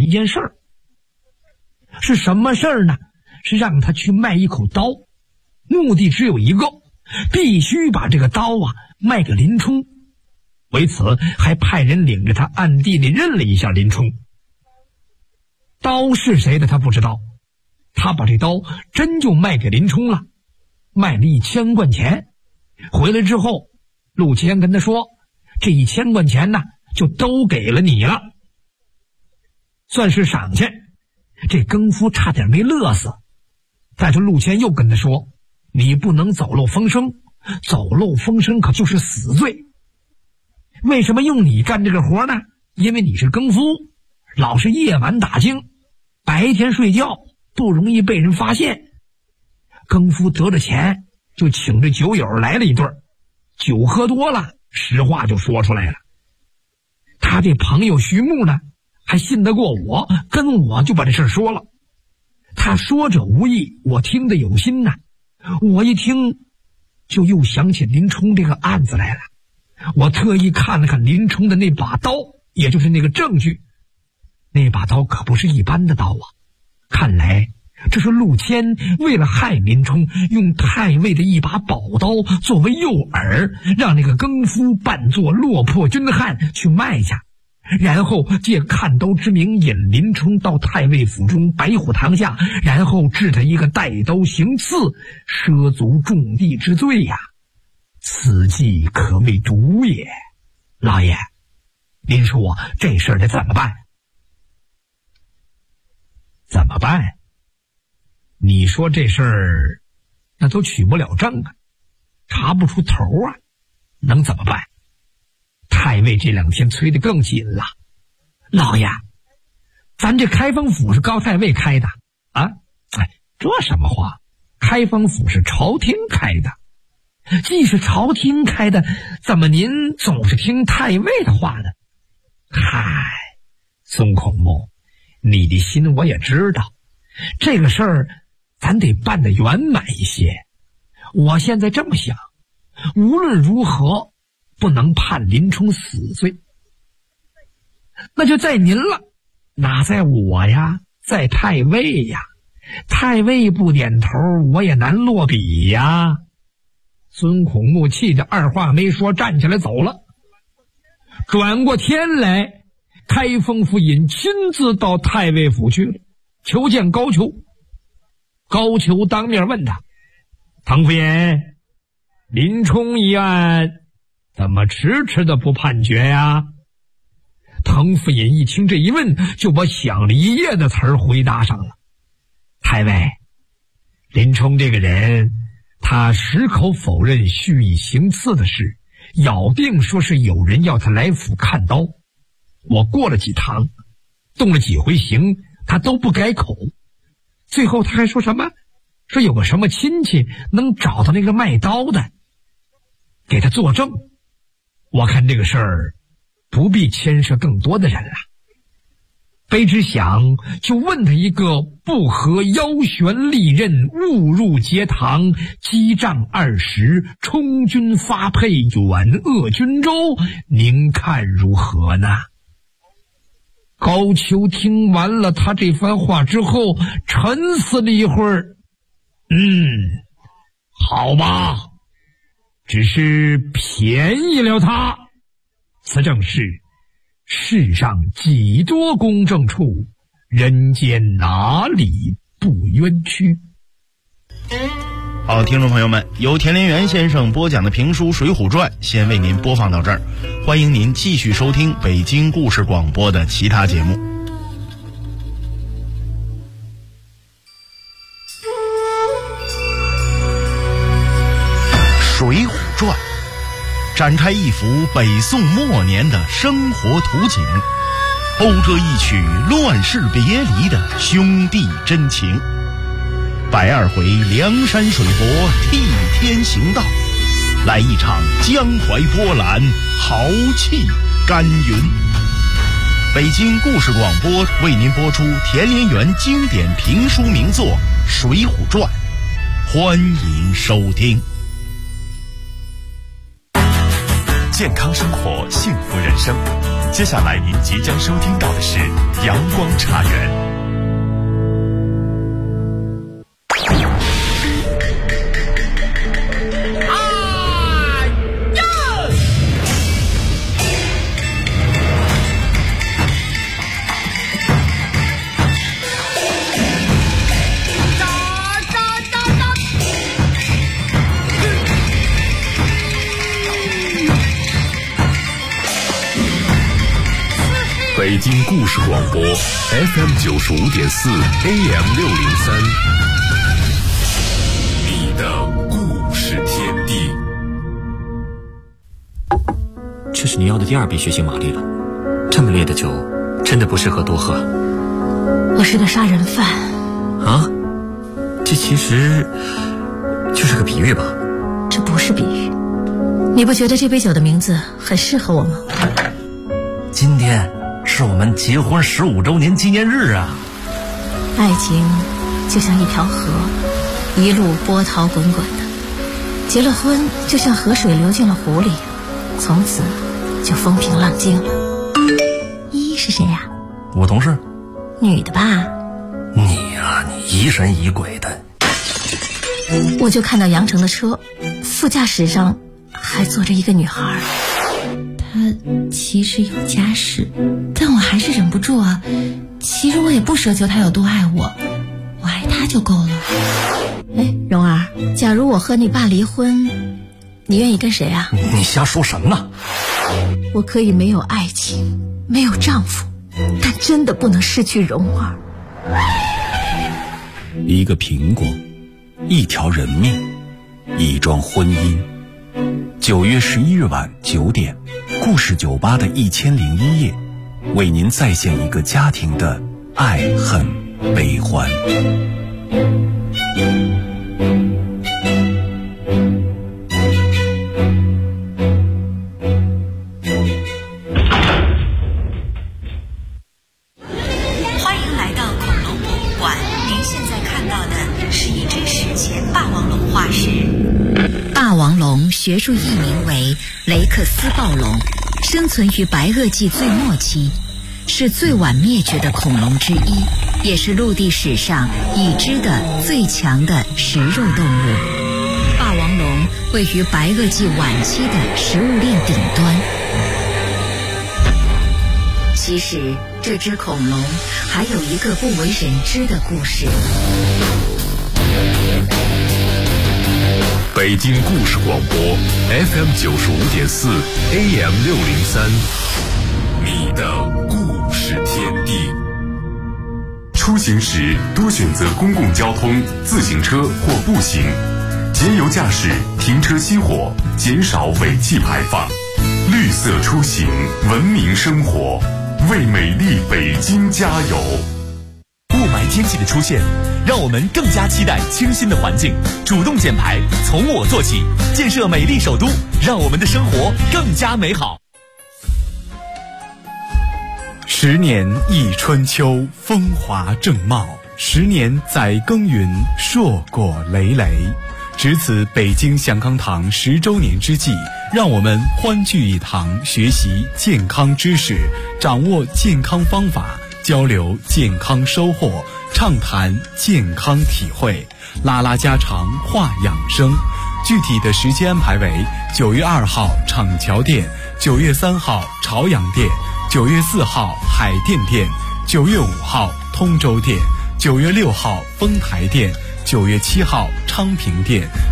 一件事儿。是什么事儿呢？是让他去卖一口刀，目的只有一个，必须把这个刀卖给林冲。为此还派人领着他暗地里认了一下林冲。刀是谁的他不知道，他把这刀真就卖给林冲了，卖了1000贯钱。回来之后，陆谦跟他说，这1000贯钱呢就都给了你了，算是赏钱。这更夫差点没乐死，但是陆谦又跟他说，你不能走漏风声，走漏风声可就是死罪。为什么用你干这个活呢？因为你是更夫，老是夜晚打更，白天睡觉，不容易被人发现。更夫得了钱就请着酒友来了一顿，酒喝多了，实话就说出来了。他这朋友徐牧呢还信得过我，跟我就把这事说了。他说者无意，我听得有心呐。我一听就又想起林冲这个案子来了。我特意看了看林冲的那把刀，也就是那个证据。那把刀可不是一般的刀啊，看来这是陆谦为了害林冲，用太尉的一把宝刀作为诱饵，让那个更夫扮作落魄军汉去卖下，然后借看刀之名引林冲到太尉府中白虎堂下，然后治他一个带刀行刺，涉足重地之罪呀。此计可谓毒也。老爷，您说这事儿得怎么办？怎么办？你说这事儿那都取不了证啊，查不出头啊，能怎么办？太尉这2天催得更紧了。老爷，咱这开封府是高太尉开的啊？这什么话？开封府是朝廷开的。既是朝廷开的，怎么您总是听太尉的话呢？嗨，孙孔目，你的心我也知道，这个事儿咱得办得圆满一些。我现在这么想，无论如何不能判林冲死罪，那就在您了，哪在我呀，在太尉呀。太尉不点头，我也难落笔呀。孙孔目气得二话没说，站起来走了。转过天来，开封府尹亲自到太尉府去了，求见高俅。高俅当面问他，唐府尹，林冲一案怎么迟迟的不判决呀？唐府尹一听这一问，就把想了一夜的词儿回答上了。太尉，林冲这个人，他矢口否认蓄意行刺的事，咬定说是有人要他来府看刀。我过了几堂，动了几回刑，他都不改口。最后他还说什么？说有个什么亲戚能找到那个卖刀的，给他作证。我看这个事儿不必牵涉更多的人了。卑职想就问他一个不合腰悬利刃，误入节堂，击杖20，充军发配远鄂军州，您看如何呢？高俅听完了他这番话之后，沉思了一会儿，好吧，只是便宜了他。此正是世上几多公正处，人间哪里不冤屈。 好，听众朋友们，由田连元先生播讲的评书《水浒传》先为您播放到这儿，欢迎您继续收听北京故事广播的其他节目。《水浒传》展开一幅北宋末年的生活图景，讴歌一曲乱世别离的兄弟真情。102回梁山水泊替天行道，来一场江淮波澜，豪气干云。北京故事广播为您播出田连元经典评书名作《水浒传》，欢迎收听。 健康生活，幸福人生。 接下来您即将收听到的是阳光茶园。 北京故事广播 FM95.4 AM603， 你的故事天地。 这是你要的第2杯血腥玛丽了，这么烈的酒真的不适合多喝。 我是个杀人犯啊？这其实就是个比喻吧？ 这不是比喻，你不觉得这杯酒的名字很适合我吗？ 今天是我们结婚15周年纪念日啊！ 爱情就像一条河，一路波涛滚滚的。结了婚，就像河水流进了湖里，从此就风平浪静了。依依是谁呀？ 我同事。 女的吧？ 你呀，你疑神疑鬼的。 我就看到杨成的车，副驾驶上还坐着一个女孩。她其实有家室，但我还是忍不住啊。其实我也不奢求她有多爱我，我爱她就够了。哎，蓉儿，假如我和你爸离婚，你愿意跟谁啊？ 你瞎说什么呢？ 我可以没有爱情，没有丈夫，但真的不能失去蓉儿。 一个苹果，一条人命，一桩婚姻。9月11日晚9点，故事酒吧的1001夜，为您再现一个家庭的爱恨悲欢。 欢迎来到恐龙博物馆，您现在看到的是一只史前霸王龙化石。霸王龙学术译名为雷克斯暴龙，生存于白垩纪最末期，是最晚灭绝的恐龙之一，也是陆地史上已知的最强的食肉动物。霸王龙位于白垩纪晚期的食物链顶端。其实这只恐龙还有一个不为人知的故事。 北京故事广播 FM95.4 AM603， 你的故事天地。 出行时多选择公共交通、自行车或步行，节油驾驶，停车熄火，减少尾气排放。绿色出行，文明生活，为美丽北京加油。 雾霾天气的出现，让我们更加期待清新的环境，主动减排，从我做起，建设美丽首都，让我们的生活更加美好。 10年一春秋，风华正茂；10年载耕耘，硕果累累。值此北京祥康堂10周年之际，让我们欢聚一堂，学习健康知识，掌握健康方法，交流健康收获，畅谈健康体会，拉拉家常话养生。具体的时间安排为9月2号厂桥店，9月3号朝阳店，9月4号海淀店，9月5号通州店，9月6号丰台店，9月7号昌平店